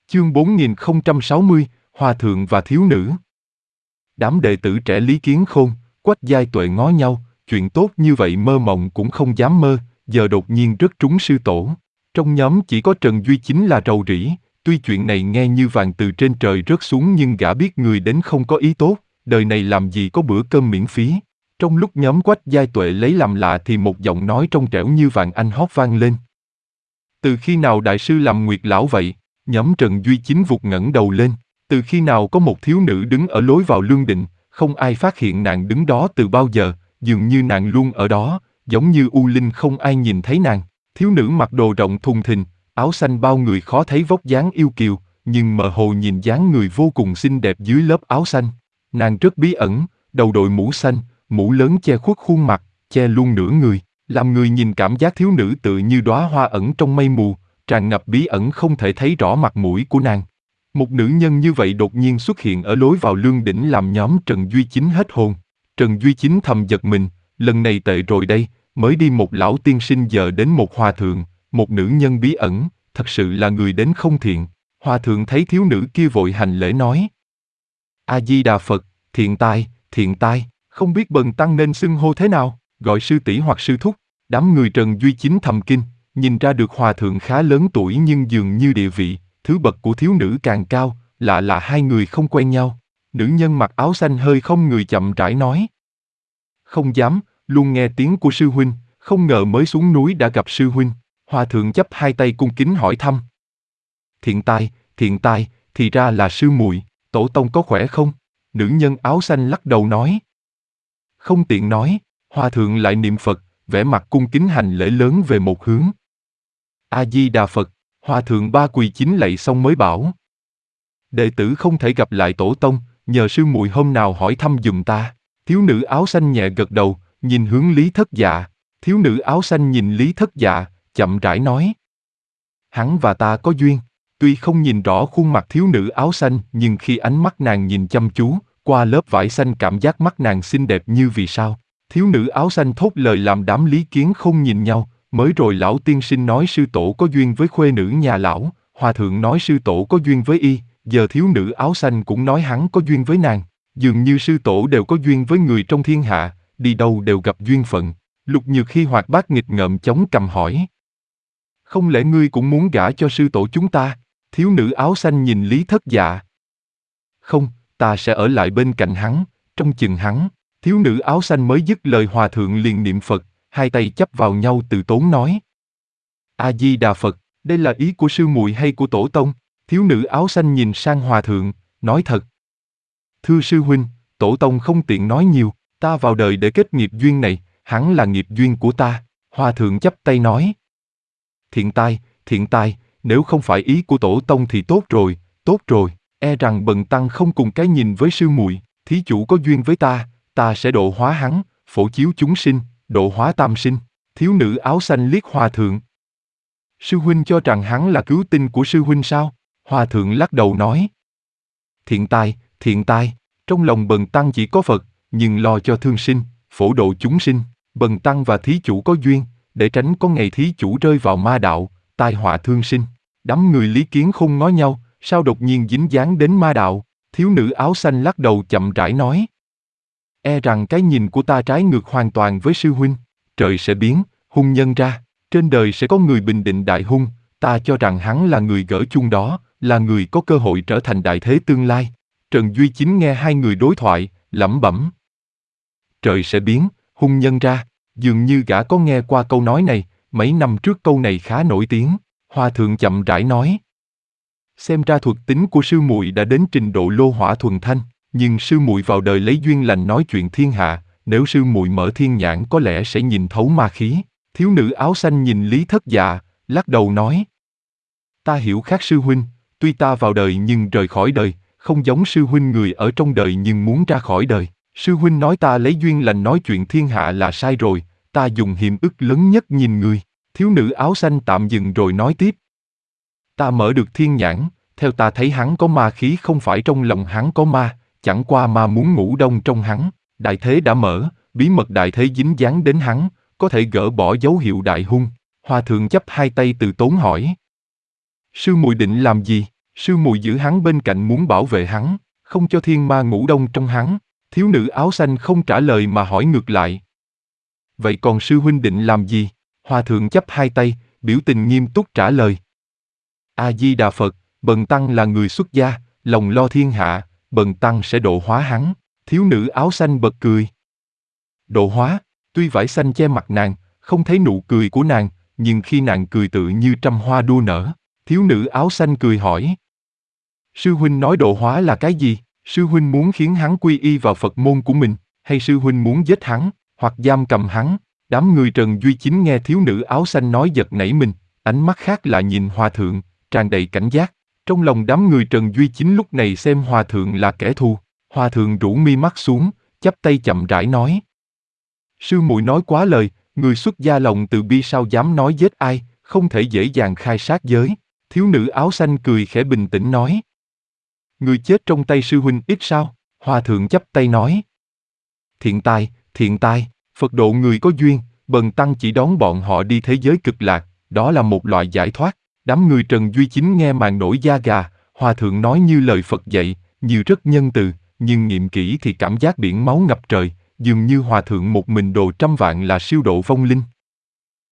Chương 4060, Hòa thượng và thiếu nữ. Đám đệ tử trẻ Lý Kiến Khôn, Quách Giai Tuệ ngó nhau, chuyện tốt như vậy mơ mộng cũng không dám mơ, giờ đột nhiên rớt trúng sư tổ. Trong nhóm chỉ có Trần Duy Chính là rầu rĩ, tuy chuyện này nghe như vàng từ trên trời rớt xuống nhưng gã biết người đến không có ý tốt, đời này làm gì có bữa cơm miễn phí. Trong lúc nhóm Quách Giai Tuệ lấy làm lạ thì một giọng nói trong trẻo như vàng anh hót vang lên. Từ khi nào đại sư làm Nguyệt lão vậy? Nhóm Trần Duy Chính vụt ngẩng đầu lên. Từ khi nào có một thiếu nữ đứng ở lối vào lương định, không ai phát hiện nàng đứng đó từ bao giờ, dường như nàng luôn ở đó, giống như u linh không ai nhìn thấy nàng. Thiếu nữ mặc đồ rộng thùng thình, áo xanh bao người khó thấy vóc dáng yêu kiều, nhưng mơ hồ nhìn dáng người vô cùng xinh đẹp dưới lớp áo xanh. Nàng rất bí ẩn, đầu đội mũ xanh, mũ lớn che khuất khuôn mặt, che luôn nửa người, làm người nhìn cảm giác thiếu nữ tự như đóa hoa ẩn trong mây mù, tràn ngập bí ẩn không thể thấy rõ mặt mũi của nàng. Một nữ nhân như vậy đột nhiên xuất hiện ở lối vào lương đỉnh làm nhóm Trần Duy Chính hết hồn. Trần Duy Chính thầm giật mình, lần này tệ rồi đây, mới đi một lão tiên sinh giờ đến một hòa thượng, một nữ nhân bí ẩn, thật sự là người đến không thiện. Hòa thượng thấy thiếu nữ kia vội hành lễ nói: A-di-đà Phật, thiện tai, không biết bần tăng nên xưng hô thế nào, gọi sư tỷ hoặc sư thúc. Đám người Trần Duy Chính thầm kinh, nhìn ra được hòa thượng khá lớn tuổi nhưng dường như địa vị, thứ bậc của thiếu nữ càng cao, lạ là hai người không quen nhau. Nữ nhân mặc áo xanh hơi không người chậm rãi nói: Không dám, luôn nghe tiếng của sư huynh, không ngờ mới xuống núi đã gặp sư huynh. Hòa thượng chắp hai tay cung kính hỏi thăm: Thiện tai, thì ra là sư muội, tổ tông có khỏe không? Nữ nhân áo xanh lắc đầu nói: Không tiện nói. Hòa thượng lại niệm Phật, vẻ mặt cung kính hành lễ lớn về một hướng. A-di-đà Phật. Hòa thượng ba quỳ chín lạy xong mới bảo: Đệ tử không thể gặp lại tổ tông, nhờ sư muội hôm nào hỏi thăm giùm ta. Thiếu nữ áo xanh nhẹ gật đầu, nhìn hướng Lý Thất Dạ. Thiếu nữ áo xanh nhìn Lý Thất Dạ, chậm rãi nói: Hắn và ta có duyên. Tuy không nhìn rõ khuôn mặt thiếu nữ áo xanh nhưng khi ánh mắt nàng nhìn chăm chú, qua lớp vải xanh cảm giác mắt nàng xinh đẹp như vì sao. Thiếu nữ áo xanh thốt lời làm đám Lý Kiến không nhìn nhau. Mới rồi lão tiên sinh nói sư tổ có duyên với khuê nữ nhà lão, hòa thượng nói sư tổ có duyên với y, giờ thiếu nữ áo xanh cũng nói hắn có duyên với nàng. Dường như sư tổ đều có duyên với người trong thiên hạ, đi đâu đều gặp duyên phận. Lục Nhược Hy hoạt bát nghịch ngợm chống cằm hỏi: Không lẽ ngươi cũng muốn gả cho sư tổ chúng ta? Thiếu nữ áo xanh nhìn Lý Thất Dạ. Không, ta sẽ ở lại bên cạnh hắn, trông chừng hắn. Thiếu nữ áo xanh mới dứt lời hòa thượng liền niệm Phật, hai tay chắp vào nhau từ tốn nói: A-di-đà Phật, đây là ý của sư muội hay của tổ tông? Thiếu nữ áo xanh nhìn sang hòa thượng, nói thật: Thưa sư huynh, tổ tông không tiện nói nhiều, ta vào đời để kết nghiệp duyên này, hắn là nghiệp duyên của ta. Hòa thượng chắp tay nói: Thiện tai, nếu không phải ý của tổ tông thì tốt rồi, e rằng bần tăng không cùng cái nhìn với sư muội. Thí chủ có duyên với ta sẽ độ hóa hắn, phổ chiếu chúng sinh, độ hóa tam sinh. Thiếu nữ áo xanh liếc hòa thượng. Sư huynh cho rằng hắn là cứu tinh của sư huynh sao? Hòa thượng lắc đầu nói: Thiện tai, trong lòng bần tăng chỉ có Phật, nhưng lo cho thương sinh, phổ độ chúng sinh. Bần tăng và thí chủ có duyên, để tránh có ngày thí chủ rơi vào ma đạo, tai họa thương sinh. Đám người Lý Kiến Khôn ngó nhau, sao đột nhiên dính dáng đến ma đạo? Thiếu nữ áo xanh lắc đầu chậm rãi nói: E rằng cái nhìn của ta trái ngược hoàn toàn với sư huynh. Trời sẽ biến, hung nhân ra. Trên đời sẽ có người bình định đại hung, ta cho rằng hắn là người gỡ chuông đó, là người có cơ hội trở thành đại thế tương lai. Trần Duy Chính nghe hai người đối thoại, lẩm bẩm: Trời sẽ biến, hung nhân ra. Dường như gã có nghe qua câu nói này, mấy năm trước câu này khá nổi tiếng. Hòa thượng chậm rãi nói: Xem ra thuật tính của sư muội đã đến trình độ lô hỏa thuần thanh, nhưng sư muội vào đời lấy duyên lành nói chuyện thiên hạ, nếu sư muội mở thiên nhãn có lẽ sẽ nhìn thấu ma khí. Thiếu nữ áo xanh nhìn Lý Thất Dạ, lắc đầu nói: Ta hiểu khác sư huynh, tuy ta vào đời nhưng rời khỏi đời, không giống sư huynh người ở trong đời nhưng muốn ra khỏi đời. Sư huynh nói ta lấy duyên lành nói chuyện thiên hạ là sai rồi, ta dùng hiềm ức lớn nhất nhìn người. Thiếu nữ áo xanh tạm dừng rồi nói tiếp: Ta mở được thiên nhãn, theo ta thấy hắn có ma khí không phải trong lòng hắn có ma, chẳng qua ma muốn ngủ đông trong hắn. Đại thế đã mở, bí mật đại thế dính dáng đến hắn, có thể gỡ bỏ dấu hiệu đại hung. Hòa thượng chắp hai tay từ tốn hỏi: Sư muội định làm gì? Sư muội giữ hắn bên cạnh muốn bảo vệ hắn, không cho thiên ma ngủ đông trong hắn. Thiếu nữ áo xanh không trả lời mà hỏi ngược lại. Vậy còn sư huynh định làm gì? Hòa thượng chắp hai tay, biểu tình nghiêm túc trả lời. A-di-đà Phật, bần tăng là người xuất gia, lòng lo thiên hạ, bần tăng sẽ độ hóa hắn. Thiếu nữ áo xanh bật cười. Độ hóa, tuy vải xanh che mặt nàng, không thấy nụ cười của nàng, nhưng khi nàng cười tự như trăm hoa đua nở. Thiếu nữ áo xanh cười hỏi. Sư huynh nói độ hóa là cái gì? Sư huynh muốn khiến hắn quy y vào Phật môn của mình, hay sư huynh muốn giết hắn, hoặc giam cầm hắn? Đám người Trần Duy Chính nghe thiếu nữ áo xanh nói giật nảy mình, ánh mắt khác lạ nhìn hòa thượng, tràn đầy cảnh giác. Trong lòng đám người Trần Duy Chính lúc này xem hòa thượng là kẻ thù. Hòa thượng rũ mi mắt xuống, chắp tay chậm rãi nói. Sư muội nói quá lời, người xuất gia lòng từ bi sao dám nói giết ai, không thể dễ dàng khai sát giới. Thiếu nữ áo xanh cười khẽ bình tĩnh nói. Người chết trong tay sư huynh ít sao? Hòa thượng chắp tay nói. Thiện tai, Phật độ người có duyên, bần tăng chỉ đón bọn họ đi thế giới cực lạc, đó là một loại giải thoát. Đám người Trần Duy Chính nghe mà nổi da gà, hòa thượng nói như lời Phật dạy, như rất nhân từ, nhưng nghiệm kỹ thì cảm giác biển máu ngập trời, dường như hòa thượng một mình độ trăm vạn là siêu độ vong linh.